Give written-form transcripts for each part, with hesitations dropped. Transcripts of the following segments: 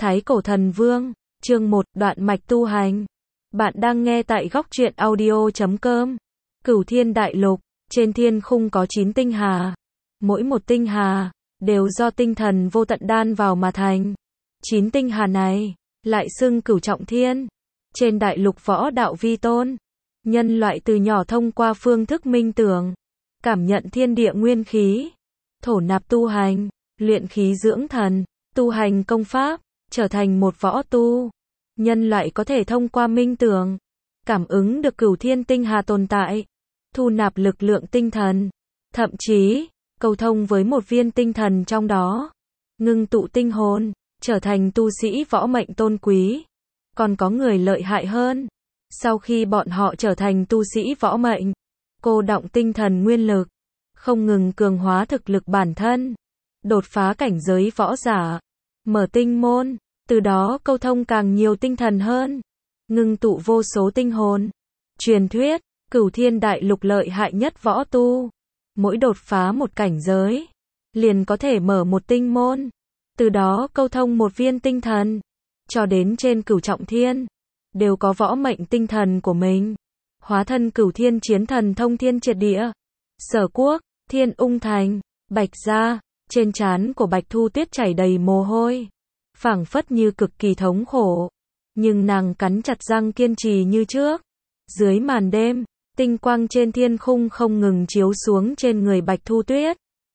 Thái Cổ Thần Vương, chương 1, đoạn mạch tu hành. Bạn đang nghe tại góc truyện audio.com. Cửu Thiên Đại Lục, trên thiên khung có 9 tinh hà. Mỗi một tinh hà, đều do tinh thần vô tận đan vào mà thành. 9 tinh hà này, lại xưng Cửu Trọng Thiên. Trên đại lục võ đạo vi tôn, nhân loại từ nhỏ thông qua phương thức minh tưởng, cảm nhận thiên địa nguyên khí, thổ nạp tu hành, luyện khí dưỡng thần, tu hành công pháp, trở thành một võ tu. Nhân loại có thể thông qua minh tưởng, cảm ứng được cửu thiên tinh hà tồn tại, thu nạp lực lượng tinh thần, thậm chí, cầu thông với một viên tinh thần trong đó, ngưng tụ tinh hồn, trở thành tu sĩ võ mệnh tôn quý. Còn có người lợi hại hơn, sau khi bọn họ trở thành tu sĩ võ mệnh, cô đọng tinh thần nguyên lực, không ngừng cường hóa thực lực bản thân, đột phá cảnh giới võ giả, mở tinh môn, từ đó câu thông càng nhiều tinh thần hơn, ngưng tụ vô số tinh hồn. Truyền thuyết, Cửu Thiên Đại Lục lợi hại nhất võ tu, mỗi đột phá một cảnh giới, liền có thể mở một tinh môn, từ đó câu thông một viên tinh thần, cho đến trên Cửu Trọng Thiên, đều có võ mệnh tinh thần của mình. Hóa thân Cửu Thiên chiến thần thông thiên triệt địa. Sở Quốc, Thiên Ung Thành, Bạch Gia, trên trán của Bạch Thu Tuyết chảy đầy mồ hôi, phảng phất như cực kỳ thống khổ, nhưng nàng cắn chặt răng kiên trì như trước. Dưới màn đêm, tinh quang trên thiên khung không ngừng chiếu xuống trên người Bạch Thu Tuyết,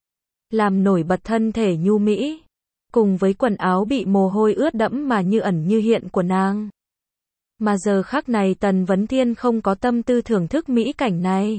làm nổi bật thân thể nhu mỹ, cùng với quần áo bị mồ hôi ướt đẫm mà như ẩn như hiện của nàng. Mà giờ khắc này Tần Vấn Thiên không có tâm tư thưởng thức mỹ cảnh này.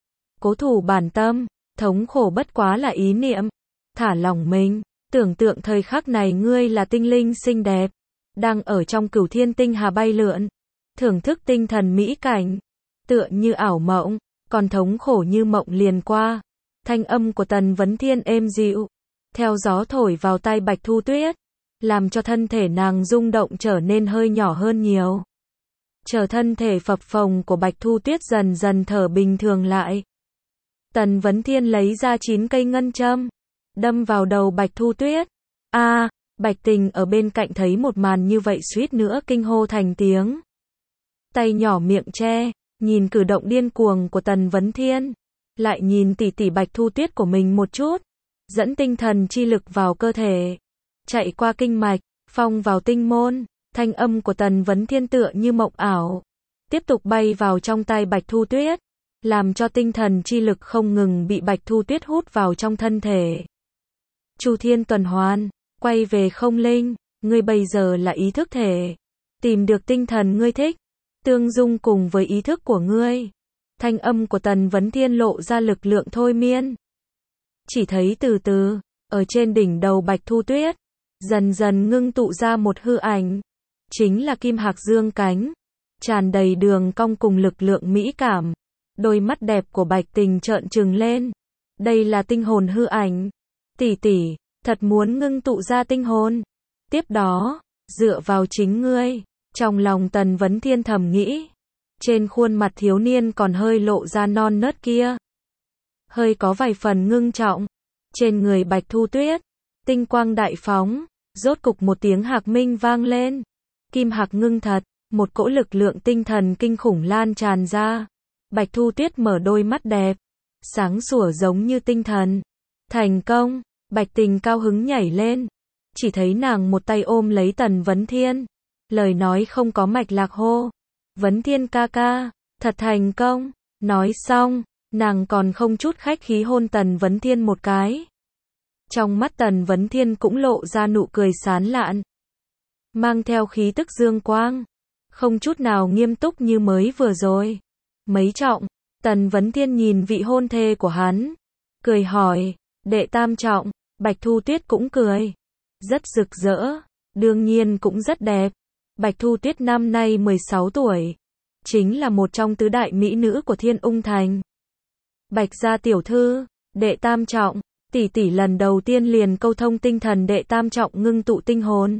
Cố thủ bản tâm, thống khổ bất quá là ý niệm. Thả lỏng mình, tưởng tượng thời khắc này ngươi là tinh linh xinh đẹp, đang ở trong cửu thiên tinh hà bay lượn, thưởng thức tinh thần mỹ cảnh, tựa như ảo mộng, còn thống khổ như mộng liền qua. Thanh âm của Tần Vấn Thiên êm dịu, theo gió thổi vào tai Bạch Thu Tuyết, làm cho thân thể nàng rung động trở nên hơi nhỏ hơn nhiều. Chờ thân thể phập phồng của Bạch Thu Tuyết dần dần thở bình thường lại, Tần Vấn Thiên lấy ra 9 cây ngân châm, đâm vào đầu Bạch Thu Tuyết. Bạch Tình ở bên cạnh thấy một màn như vậy suýt nữa kinh hô thành tiếng. Tay nhỏ miệng che, nhìn cử động điên cuồng của Tần Vấn Thiên, lại nhìn tỷ tỷ Bạch Thu Tuyết của mình một chút, dẫn tinh thần chi lực vào cơ thể, chạy qua kinh mạch, phong vào tinh môn. Thanh âm của Tần Vấn Thiên tựa như mộng ảo, tiếp tục bay vào trong tai Bạch Thu Tuyết, làm cho tinh thần chi lực không ngừng bị Bạch Thu Tuyết hút vào trong thân thể. Chu thiên tuần hoàn, quay về không linh, ngươi bây giờ là ý thức thể, tìm được tinh thần ngươi thích, tương dung cùng với ý thức của ngươi. Thanh âm của Tần Vấn Thiên lộ ra lực lượng thôi miên. Chỉ thấy từ từ, ở trên đỉnh đầu Bạch Thu Tuyết, dần dần ngưng tụ ra một hư ảnh, chính là Kim Hạc dương cánh, tràn đầy đường cong cùng lực lượng mỹ cảm. Đôi mắt đẹp của Bạch Tình trợn trừng lên. Đây là tinh hồn hư ảnh. Tỷ tỷ, thật muốn ngưng tụ ra tinh hồn. Tiếp đó, dựa vào chính ngươi. Trong lòng Tần Vấn Thiên thầm nghĩ. Trên khuôn mặt thiếu niên còn hơi lộ ra non nớt kia, hơi có vài phần ngưng trọng. Trên người Bạch Thu Tuyết, tinh quang đại phóng, rốt cục một tiếng hạc minh vang lên. Kim hạc ngưng thật, một cỗ lực lượng tinh thần kinh khủng lan tràn ra. Bạch Thu Tuyết mở đôi mắt đẹp, sáng sủa giống như tinh thần. Thành công, Bạch Tình cao hứng nhảy lên. Chỉ thấy nàng một tay ôm lấy Tần Vấn Thiên, lời nói không có mạch lạc hô. Vấn Thiên ca ca, thật thành công. Nói xong, nàng còn không chút khách khí hôn Tần Vấn Thiên một cái. Trong mắt Tần Vấn Thiên cũng lộ ra nụ cười sán lạn, mang theo khí tức dương quang, không chút nào nghiêm túc như mới vừa rồi. Mấy trọng, Tần Vấn Thiên nhìn vị hôn thê của hắn, cười hỏi, đệ tam trọng. Bạch Thu Tuyết cũng cười, rất rực rỡ, đương nhiên cũng rất đẹp. Bạch Thu Tuyết năm nay 16 tuổi, chính là một trong tứ đại mỹ nữ của Thiên Ung Thành. Bạch gia tiểu thư, đệ tam trọng, tỷ tỷ lần đầu tiên liền câu thông tinh thần đệ tam trọng ngưng tụ tinh hồn.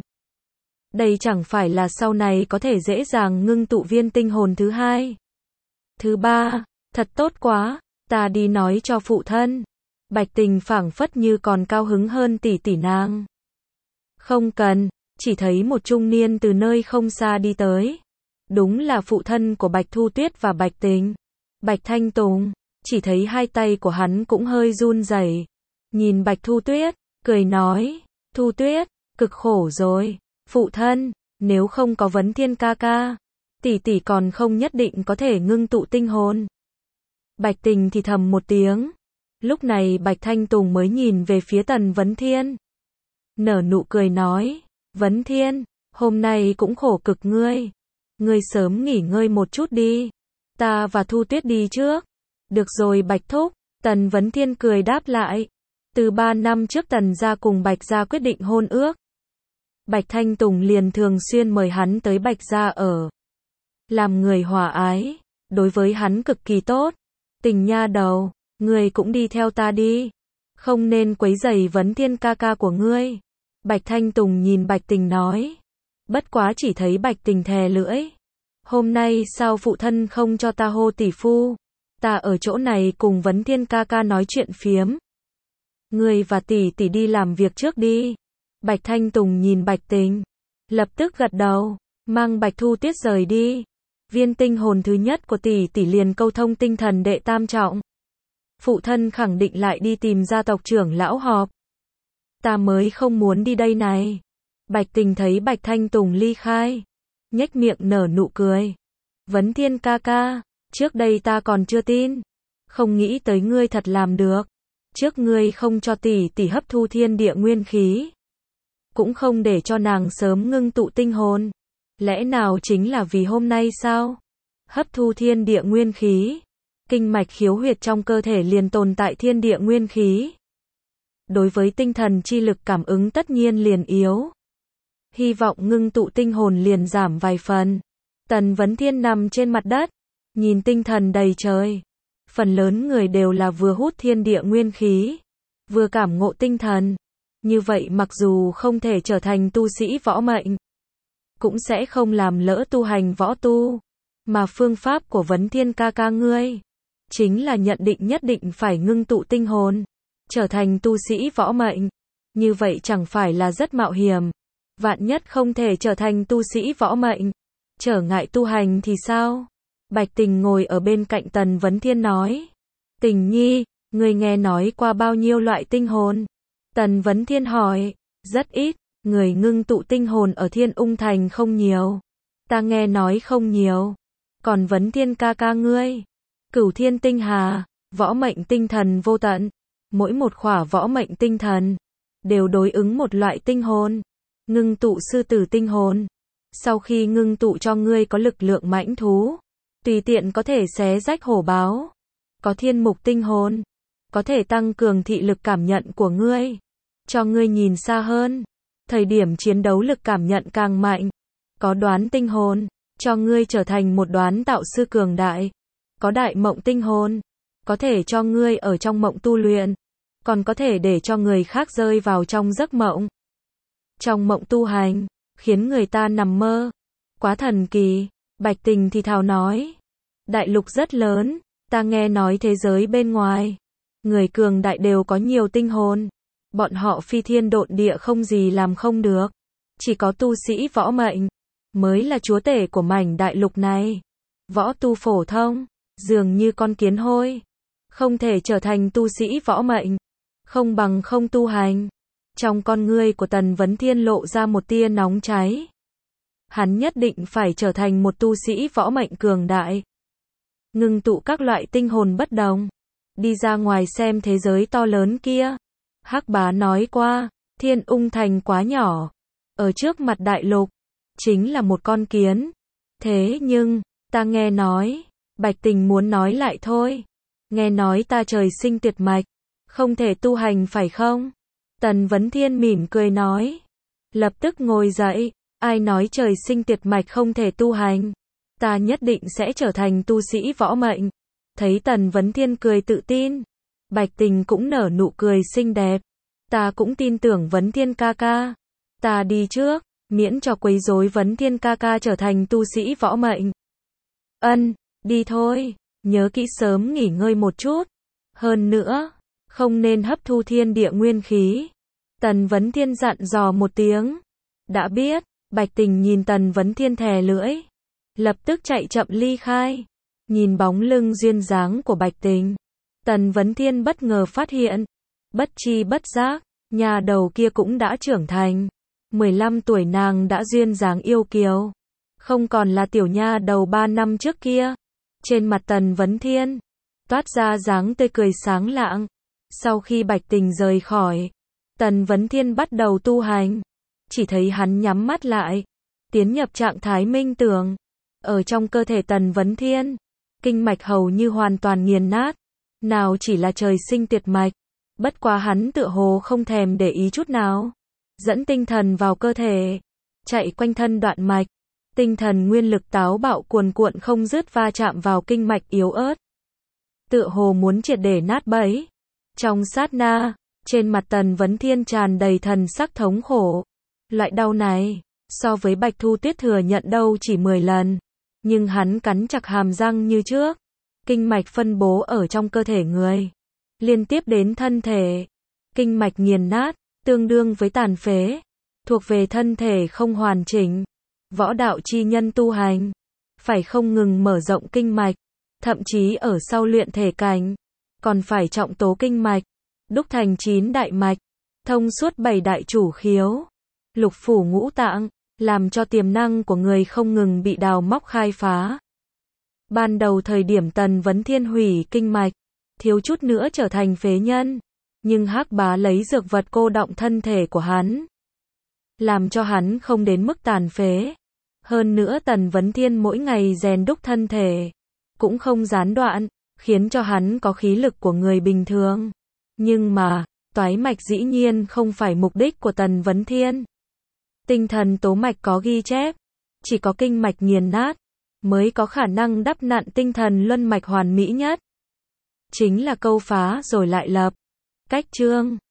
Đây chẳng phải là sau này có thể dễ dàng ngưng tụ viên tinh hồn thứ hai, thứ ba, thật tốt quá, ta đi nói cho phụ thân. Bạch Tình phảng phất như còn cao hứng hơn tỷ tỷ nàng. Không cần, chỉ thấy một trung niên từ nơi không xa đi tới. Đúng là phụ thân của Bạch Thu Tuyết và Bạch Tình. Bạch Thanh Tùng, chỉ thấy hai tay của hắn cũng hơi run rẩy. Nhìn Bạch Thu Tuyết, cười nói, Thu Tuyết, cực khổ rồi, phụ thân, nếu không có Vấn Thiên ca ca, tỷ tỷ còn không nhất định có thể ngưng tụ tinh hồn. Bạch Tình thì thầm một tiếng. Lúc này Bạch Thanh Tùng mới nhìn về phía Tần Vấn Thiên. Nở nụ cười nói, Vấn Thiên, hôm nay cũng khổ cực ngươi. Ngươi sớm nghỉ ngơi một chút đi. Ta và Thu Tuyết đi trước. Được rồi Bạch Thúc, Tần Vấn Thiên cười đáp lại. Từ 3 năm trước Tần gia cùng Bạch gia quyết định hôn ước. Bạch Thanh Tùng liền thường xuyên mời hắn tới Bạch gia ở. Làm người hòa ái, đối với hắn cực kỳ tốt. Tình nha đầu, ngươi cũng đi theo ta đi. Không nên quấy rầy Vấn Thiên ca ca của ngươi. Bạch Thanh Tùng nhìn Bạch Tình nói. Bất quá chỉ thấy Bạch Tình thè lưỡi. Hôm nay sao phụ thân không cho ta hô tỷ phu? Ta ở chỗ này cùng Vấn Thiên ca ca nói chuyện phiếm. Ngươi và tỷ tỷ đi làm việc trước đi. Bạch Thanh Tùng nhìn Bạch Tình. Lập tức gật đầu, mang Bạch Thu Tuyết rời đi. Viên tinh hồn thứ nhất của tỷ tỷ liền câu thông tinh thần đệ tam trọng. Phụ thân khẳng định lại đi tìm gia tộc trưởng lão họp. Ta mới không muốn đi đây này. Bạch Tình thấy Bạch Thanh Tùng ly khai, nhếch miệng nở nụ cười. Vấn Thiên ca ca, trước đây ta còn chưa tin. Không nghĩ tới ngươi thật làm được. Trước ngươi không cho tỷ tỷ hấp thu thiên địa nguyên khí. Cũng không để cho nàng sớm ngưng tụ tinh hồn. Lẽ nào chính là vì hôm nay sao? Hấp thu thiên địa nguyên khí. Kinh mạch khiếu huyệt trong cơ thể liền tồn tại thiên địa nguyên khí. Đối với tinh thần chi lực cảm ứng tất nhiên liền yếu. Hy vọng ngưng tụ tinh hồn liền giảm vài phần. Tần Vấn Thiên nằm trên mặt đất, nhìn tinh thần đầy trời. Phần lớn người đều là vừa hút thiên địa nguyên khí, vừa cảm ngộ tinh thần. Như vậy mặc dù không thể trở thành tu sĩ võ mệnh, cũng sẽ không làm lỡ tu hành võ tu. Mà phương pháp của Vấn Thiên ca ca ngươi, chính là nhận định nhất định phải ngưng tụ tinh hồn, trở thành tu sĩ võ mệnh. Như vậy chẳng phải là rất mạo hiểm. Vạn nhất không thể trở thành tu sĩ võ mệnh, trở ngại tu hành thì sao? Bạch Tình ngồi ở bên cạnh Tần Vấn Thiên nói. Tình nhi, ngươi nghe nói qua bao nhiêu loại tinh hồn? Tần Vấn Thiên hỏi. Rất ít, người ngưng tụ tinh hồn ở Thiên Ung Thành không nhiều. Ta nghe nói không nhiều. Còn Vấn Thiên ca ca ngươi? Cửu thiên tinh hà, võ mệnh tinh thần vô tận. Mỗi một khỏa võ mệnh tinh thần, đều đối ứng một loại tinh hồn. Ngưng tụ sư tử tinh hồn. Sau khi ngưng tụ cho ngươi có lực lượng mãnh thú, tùy tiện có thể xé rách hổ báo. Có thiên mục tinh hồn, có thể tăng cường thị lực cảm nhận của ngươi, cho ngươi nhìn xa hơn. Thời điểm chiến đấu lực cảm nhận càng mạnh. Có đoán tinh hồn, cho ngươi trở thành một đoán tạo sư cường đại. Có đại mộng tinh hồn, có thể cho ngươi ở trong mộng tu luyện, còn có thể để cho người khác rơi vào trong giấc mộng. Trong mộng tu hành, khiến người ta nằm mơ. Quá thần kỳ. Bạch Tình thì thào nói. Đại lục rất lớn, ta nghe nói thế giới bên ngoài, người cường đại đều có nhiều tinh hồn. Bọn họ phi thiên độn địa không gì làm không được. Chỉ có tu sĩ võ mệnh mới là chúa tể của mảnh đại lục này. Võ tu phổ thông, dường như con kiến hôi, không thể trở thành tu sĩ võ mệnh, không bằng không tu hành. Trong con ngươi của Tần Vấn Thiên lộ ra một tia nóng cháy. Hắn nhất định phải trở thành một tu sĩ võ mệnh cường đại. Ngưng tụ các loại tinh hồn bất đồng. Đi ra ngoài xem thế giới to lớn kia. Hắc Bá nói qua, Thiên Ung Thành quá nhỏ. Ở trước mặt đại lục, chính là một con kiến. Thế nhưng, ta nghe nói, Bạch Tình muốn nói lại thôi. Nghe nói ta trời sinh tuyệt mạch, không thể tu hành phải không? Tần Vấn Thiên mỉm cười nói. Lập tức ngồi dậy. Ai nói trời sinh tuyệt mạch không thể tu hành? Ta nhất định sẽ trở thành tu sĩ võ mệnh. Thấy Tần Vấn Thiên cười tự tin, Bạch Tình cũng nở nụ cười xinh đẹp. Ta cũng tin tưởng Vấn Thiên ca ca. Ta đi trước, miễn cho quấy rối Vấn Thiên ca ca trở thành tu sĩ võ mệnh. Ân, đi thôi, nhớ kỹ sớm nghỉ ngơi một chút. Hơn nữa, không nên hấp thu thiên địa nguyên khí. Tần Vấn Thiên dặn dò một tiếng. Đã biết, Bạch Tình nhìn Tần Vấn Thiên thè lưỡi, lập tức chạy chậm ly khai. Nhìn bóng lưng duyên dáng của Bạch Tình, Tần Vấn Thiên bất ngờ phát hiện, bất chi bất giác, nhà đầu kia cũng đã trưởng thành. 15 tuổi nàng đã duyên dáng yêu kiều, không còn là tiểu nha đầu 3 năm trước kia. Trên mặt Tần Vấn Thiên toát ra dáng tươi cười sáng lạng. Sau khi Bạch Tình rời khỏi, Tần Vấn Thiên bắt đầu tu hành. Chỉ thấy hắn nhắm mắt lại, tiến nhập trạng thái minh tưởng. Ở trong cơ thể Tần Vấn Thiên, kinh mạch hầu như hoàn toàn nghiền nát, nào chỉ là trời sinh tuyệt mạch. Bất quá hắn tựa hồ không thèm để ý chút nào, dẫn tinh thần vào cơ thể, chạy quanh thân đoạn mạch. Tinh thần nguyên lực táo bạo cuồn cuộn không dứt va chạm vào kinh mạch yếu ớt, tựa hồ muốn triệt để nát bấy. Trong sát na, trên mặt Tần Vấn Thiên tràn đầy thần sắc thống khổ. Loại đau này, so với Bạch Thu Tuyết thừa nhận đâu chỉ 10 lần. Nhưng hắn cắn chặt hàm răng như trước. Kinh mạch phân bố ở trong cơ thể người, liên tiếp đến thân thể. Kinh mạch nghiền nát, tương đương với tàn phế, thuộc về thân thể không hoàn chỉnh. Võ đạo chi nhân tu hành, phải không ngừng mở rộng kinh mạch, thậm chí ở sau luyện thể cảnh, còn phải trọng tố kinh mạch, đúc thành 9 đại mạch, thông suốt 7 đại chủ khiếu, lục phủ ngũ tạng, làm cho tiềm năng của người không ngừng bị đào móc khai phá. Ban đầu thời điểm Tần Vấn Thiên hủy kinh mạch, thiếu chút nữa trở thành phế nhân, nhưng Hắc Bá lấy dược vật cô đọng thân thể của hắn, làm cho hắn không đến mức tàn phế. Hơn nữa Tần Vấn Thiên mỗi ngày rèn đúc thân thể, cũng không gián đoạn, khiến cho hắn có khí lực của người bình thường. Nhưng mà, toái mạch dĩ nhiên không phải mục đích của Tần Vấn Thiên. Tinh thần tố mạch có ghi chép, chỉ có kinh mạch nghiền nát, mới có khả năng đắp nặn tinh thần luân mạch hoàn mỹ nhất. Chính là câu phá rồi lại lập. Cách chương